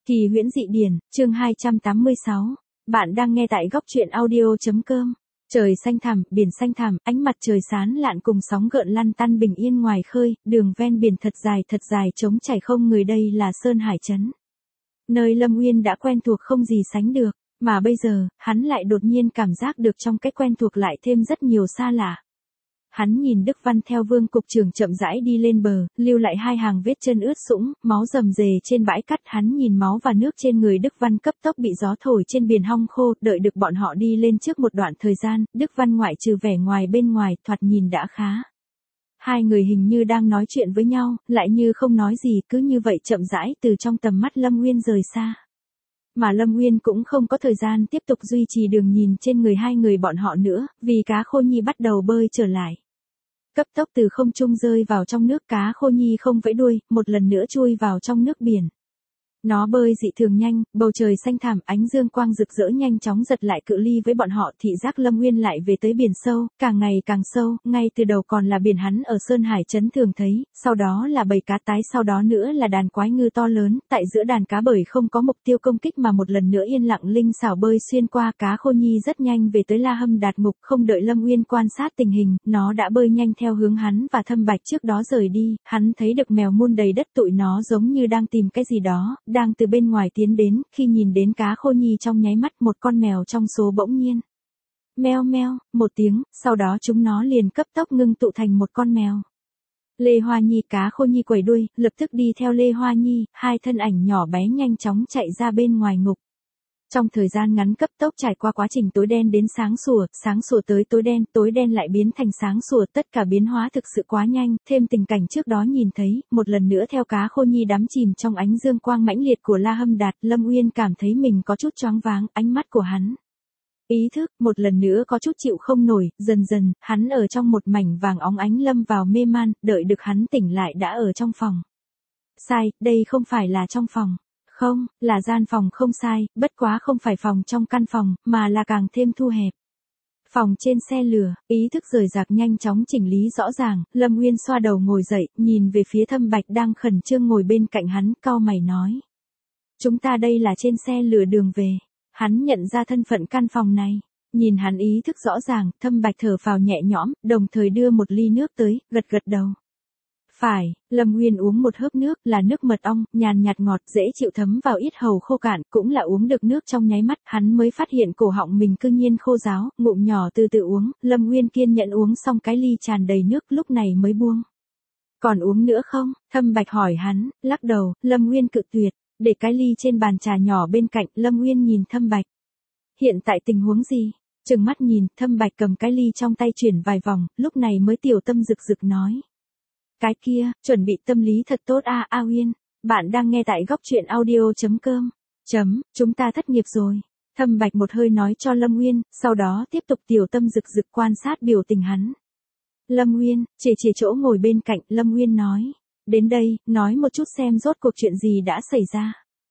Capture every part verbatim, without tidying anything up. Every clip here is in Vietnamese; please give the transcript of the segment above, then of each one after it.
Kỳ huyễn dị điển, chương hai trăm tám mươi sáu. Bạn đang nghe tại góc truyện audio.com. Trời xanh thẳm, biển xanh thẳm, ánh mặt trời sáng lạn cùng sóng gợn lăn tăn bình yên ngoài khơi, đường ven biển thật dài thật dài trống trải không người, đây là Sơn Hải Trấn. Nơi Lâm Uyên đã quen thuộc không gì sánh được, mà bây giờ, hắn lại đột nhiên cảm giác được trong cái quen thuộc lại thêm rất nhiều xa lạ. Hắn nhìn Đức Văn theo Vương cục trưởng chậm rãi đi lên bờ, lưu lại hai hàng vết chân ướt sũng, máu rầm rề trên bãi cát. Hắn nhìn máu và nước trên người Đức Văn cấp tốc bị gió thổi trên biển hong khô, đợi được bọn họ đi lên trước một đoạn thời gian, Đức Văn ngoại trừ vẻ ngoài bên ngoài, thoạt nhìn đã khá. Hai người hình như đang nói chuyện với nhau, lại như không nói gì, cứ như vậy chậm rãi từ trong tầm mắt Lâm Uyên rời xa. Mà Lâm Uyên cũng không có thời gian tiếp tục duy trì đường nhìn trên người hai người bọn họ nữa, vì cá Khô Nhi bắt đầu bơi trở lại. Cấp tốc từ không trung rơi vào trong nước, cá Khô Nhi không vẫy đuôi, một lần nữa chui vào trong nước biển. Nó bơi dị thường nhanh, bầu trời xanh thẳm, ánh dương quang rực rỡ nhanh chóng giật lại cự ly với bọn họ. Thị giác Lâm Uyên lại về tới biển sâu, càng ngày càng sâu, ngay từ đầu còn là biển hắn ở Sơn Hải Trấn thường thấy, sau đó là bầy cá tái, sau đó nữa là đàn quái ngư to lớn, tại giữa đàn cá bởi không có mục tiêu công kích mà một lần nữa yên lặng linh xảo bơi xuyên qua. Cá Khô Nhi rất nhanh về tới La Hâm Đạt Ngục, không đợi Lâm Uyên quan sát tình hình, nó đã bơi nhanh theo hướng hắn và Thâm Bạch trước đó rời đi. Hắn thấy được mèo muôn đầy đất, tụi nó giống như đang tìm cái gì đó, đang từ bên ngoài tiến đến. Khi nhìn đến Cá Khô Nhi trong nháy mắt, một con mèo trong số bỗng nhiên meo meo một tiếng, sau đó chúng nó liền cấp tốc ngưng tụ thành một con mèo. Lê Hoa Nhi, Cá Khô Nhi quẩy đuôi, lập tức đi theo Lê Hoa Nhi, hai thân ảnh nhỏ bé nhanh chóng chạy ra bên ngoài ngục. Trong thời gian ngắn cấp tốc trải qua quá trình tối đen đến sáng sủa, sáng sủa tới tối đen, tối đen lại biến thành sáng sủa, tất cả biến hóa thực sự quá nhanh, thêm tình cảnh trước đó nhìn thấy, một lần nữa theo Cá Khô Nhi đắm chìm trong ánh dương quang mãnh liệt của La Hâm Đạt. Lâm Uyên cảm thấy mình có chút choáng váng, ánh mắt của hắn, ý thức, một lần nữa có chút chịu không nổi, dần dần, hắn ở trong một mảnh vàng óng ánh lâm vào mê man, đợi được hắn tỉnh lại đã ở trong phòng. Sai, đây không phải là trong phòng. Không, là gian phòng không sai, bất quá không phải phòng trong căn phòng, mà là càng thêm thu hẹp. Phòng trên xe lửa, ý thức rời rạc nhanh chóng chỉnh lý rõ ràng, Lâm Uyên xoa đầu ngồi dậy, nhìn về phía Thâm Bạch đang khẩn trương ngồi bên cạnh hắn, cau mày nói. Chúng ta đây là trên xe lửa đường về. Hắn nhận ra thân phận căn phòng này. Nhìn hắn ý thức rõ ràng, Thâm Bạch thở phào nhẹ nhõm, đồng thời đưa một ly nước tới, gật gật đầu. Phải, Lâm Uyên uống một hớp nước, là nước mật ong, nhàn nhạt ngọt, dễ chịu thấm vào yết hầu khô cạn, cũng là uống được nước trong nháy mắt, hắn mới phát hiện cổ họng mình cư nhiên khô ráo, ngụm nhỏ từ từ uống. Lâm Uyên kiên nhẫn uống xong cái ly tràn đầy nước, lúc này mới buông. Còn uống nữa không? Thâm Bạch hỏi hắn, lắc đầu. Lâm Uyên cự tuyệt, để cái ly trên bàn trà nhỏ bên cạnh. Lâm Uyên nhìn Thâm Bạch. Hiện tại tình huống gì? Trừng mắt nhìn, Thâm Bạch cầm cái ly trong tay chuyển vài vòng, lúc này mới tiểu tâm rực rực nói. Cái kia, chuẩn bị tâm lý thật tốt a. A Uyên, bạn đang nghe tại góc truyện audio.com. Chấm, chúng ta thất nghiệp rồi. Thâm Bạch một hơi nói cho Lâm Uyên, sau đó tiếp tục tiểu tâm rực rực quan sát biểu tình hắn. Lâm Uyên, chỉ chỉ chỗ ngồi bên cạnh, Lâm Uyên nói. Đến đây, nói một chút xem rốt cuộc chuyện gì đã xảy ra.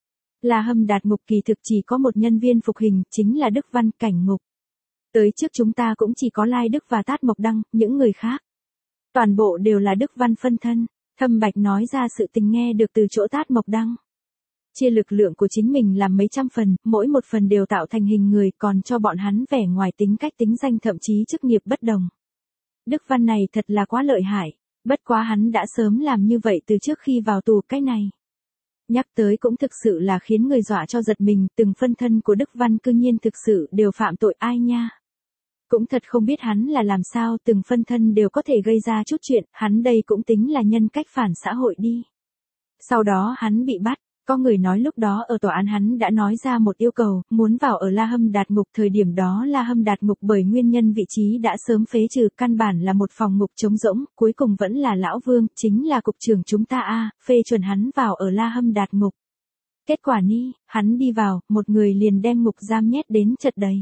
La Hâm Đạt Ngục kỳ thực chỉ có một nhân viên phục hình, chính là Đức Văn, cảnh ngục. Tới trước chúng ta cũng chỉ có Lai Đức và Tát Mộc Đăng, những người khác. Toàn bộ đều là Đức Văn phân thân. Thâm Bạch nói ra sự tình nghe được từ chỗ Tát Mộc Đăng. Chia lực lượng của chính mình làm mấy trăm phần, mỗi một phần đều tạo thành hình người, còn cho bọn hắn vẻ ngoài tính cách tính danh thậm chí chức nghiệp bất đồng. Đức Văn này thật là quá lợi hại, bất quá hắn đã sớm làm như vậy từ trước khi vào tù. Cái này nhắc tới cũng thực sự là khiến người dọa cho giật mình, từng phân thân của Đức Văn cư nhiên thực sự đều phạm tội, ai nha. Cũng thật không biết hắn là làm sao từng phân thân đều có thể gây ra chút chuyện, hắn đây cũng tính là nhân cách phản xã hội đi. Sau đó hắn bị bắt, có người nói lúc đó ở tòa án hắn đã nói ra một yêu cầu, muốn vào ở La Hâm Đạt Ngục. Thời điểm đó La Hâm Đạt Ngục bởi nguyên nhân vị trí đã sớm phế trừ, căn bản là một phòng ngục trống rỗng, cuối cùng vẫn là Lão Vương, chính là cục trưởng chúng ta a, phê chuẩn hắn vào ở La Hâm Đạt Ngục. Kết quả ni, hắn đi vào, một người liền đem ngục giam nhét đến chật đầy.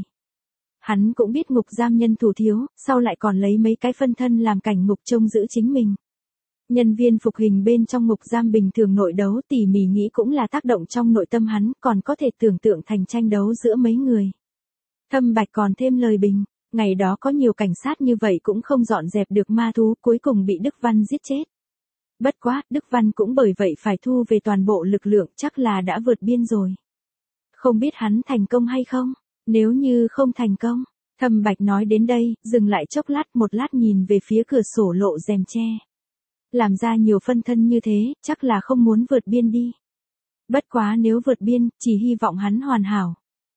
Hắn cũng biết ngục giam nhân thủ thiếu, sau lại còn lấy mấy cái phân thân làm cảnh ngục trông giữ chính mình. Nhân viên phục hình bên trong ngục giam bình thường nội đấu tỉ mỉ nghĩ cũng là tác động trong nội tâm hắn, còn có thể tưởng tượng thành tranh đấu giữa mấy người. Thâm Bạch còn thêm lời bình, ngày đó có nhiều cảnh sát như vậy cũng không dọn dẹp được ma thú, cuối cùng bị Đức Văn giết chết. Bất quá, Đức Văn cũng bởi vậy phải thu về toàn bộ lực lượng, chắc là đã vượt biên rồi. Không biết hắn thành công hay không? Nếu như không thành công, Thâm Bạch nói đến đây, dừng lại chốc lát, một lát nhìn về phía cửa sổ lộ rèm che. Làm ra nhiều phân thân như thế, chắc là không muốn vượt biên đi. Bất quá nếu vượt biên, chỉ hy vọng hắn hoàn hảo.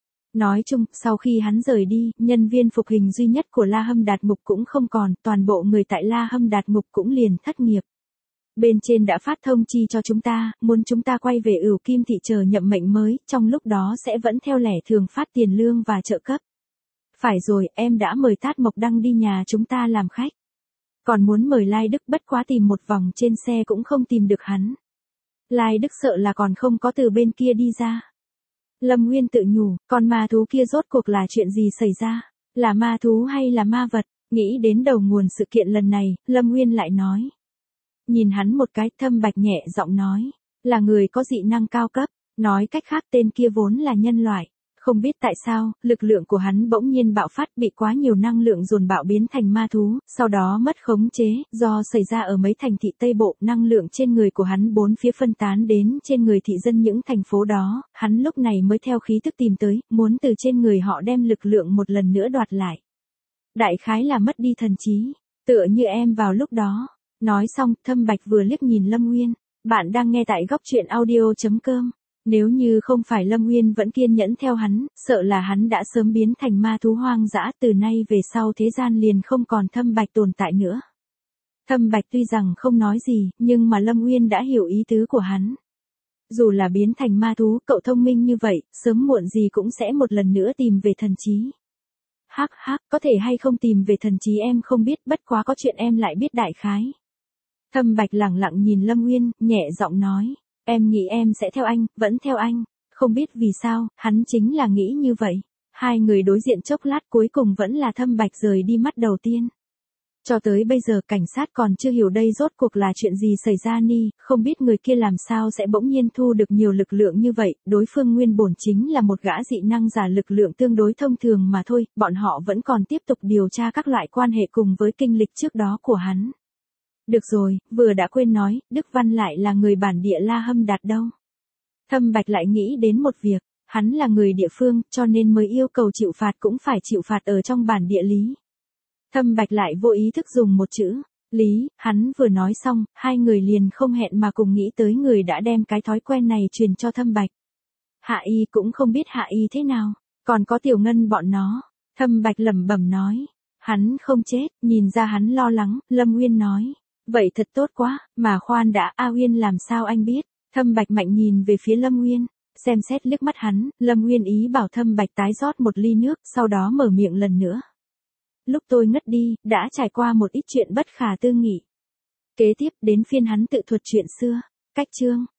Nói chung, sau khi hắn rời đi, nhân viên phục hình duy nhất của La Hâm Đạt Ngục cũng không còn, toàn bộ người tại La Hâm Đạt Ngục cũng liền thất nghiệp. Bên trên đã phát thông chi cho chúng ta, muốn chúng ta quay về Ửu Kim thị chờ nhậm mệnh mới, trong lúc đó sẽ vẫn theo lẻ thường phát tiền lương và trợ cấp. Phải rồi, em đã mời Tát Mộc Đăng đi nhà chúng ta làm khách. Còn muốn mời Lai Đức, bất quá tìm một vòng trên xe cũng không tìm được hắn. Lai Đức sợ là còn không có từ bên kia đi ra. Lâm Nguyên tự nhủ, con ma thú kia rốt cuộc là chuyện gì xảy ra? Là ma thú hay là ma vật? Nghĩ đến đầu nguồn sự kiện lần này, Lâm Nguyên lại nói. Nhìn hắn một cái, Thâm Bạch nhẹ giọng nói. Là người có dị năng cao cấp. Nói cách khác tên kia vốn là nhân loại. Không biết tại sao, lực lượng của hắn bỗng nhiên bạo phát, bị quá nhiều năng lượng dồn bạo biến thành ma thú, sau đó mất khống chế, do xảy ra ở mấy thành thị Tây Bộ, năng lượng trên người của hắn bốn phía phân tán đến trên người thị dân những thành phố đó, hắn lúc này mới theo khí tức tìm tới, muốn từ trên người họ đem lực lượng một lần nữa đoạt lại. Đại khái là mất đi thần trí, tựa như em vào lúc đó. Nói xong, Thâm Bạch vừa liếc nhìn Lâm Nguyên, bạn đang nghe tại góc truyện audio.com. Nếu như không phải Lâm Nguyên vẫn kiên nhẫn theo hắn, sợ là hắn đã sớm biến thành ma thú hoang dã, từ nay về sau thế gian liền không còn Thâm Bạch tồn tại nữa. Thâm Bạch tuy rằng không nói gì, nhưng mà Lâm Nguyên đã hiểu ý tứ của hắn. Dù là biến thành ma thú, cậu thông minh như vậy, sớm muộn gì cũng sẽ một lần nữa tìm về thần trí. Hắc hắc, có thể hay không tìm về thần trí em không biết, bất quá có chuyện em lại biết đại khái. Thâm Bạch lẳng lặng nhìn Lâm Nguyên, nhẹ giọng nói. Em nghĩ em sẽ theo anh, vẫn theo anh. Không biết vì sao, hắn chính là nghĩ như vậy. Hai người đối diện chốc lát, cuối cùng vẫn là Thâm Bạch rời đi mắt đầu tiên. Cho tới bây giờ cảnh sát còn chưa hiểu đây rốt cuộc là chuyện gì xảy ra ni, không biết người kia làm sao sẽ bỗng nhiên thu được nhiều lực lượng như vậy, đối phương nguyên bổn chính là một gã dị năng giả lực lượng tương đối thông thường mà thôi, bọn họ vẫn còn tiếp tục điều tra các loại quan hệ cùng với kinh lịch trước đó của hắn. Được rồi, vừa đã quên nói, Đức Văn lại là người bản địa La Hâm Đạt đâu. Thâm Bạch lại nghĩ đến một việc, hắn là người địa phương, cho nên mới yêu cầu chịu phạt cũng phải chịu phạt ở trong bản địa lý. Thâm Bạch lại vô ý thức dùng một chữ, lý, hắn vừa nói xong, hai người liền không hẹn mà cùng nghĩ tới người đã đem cái thói quen này truyền cho Thâm Bạch. Hạ Y cũng không biết Hạ Y thế nào, còn có Tiểu Ngân bọn nó. Thâm Bạch lẩm bẩm nói, hắn không chết, nhìn ra hắn lo lắng, Lâm Nguyên nói. Vậy thật tốt quá, mà khoan đã, A Uyên làm sao anh biết? Thâm Bạch mạnh nhìn về phía Lâm Nguyên, xem xét liếc mắt hắn, Lâm Nguyên ý bảo Thâm Bạch tái rót một ly nước, sau đó mở miệng lần nữa. Lúc tôi ngất đi, đã trải qua một ít chuyện bất khả tư nghị. Kế tiếp đến phiên hắn tự thuật chuyện xưa, cách chương.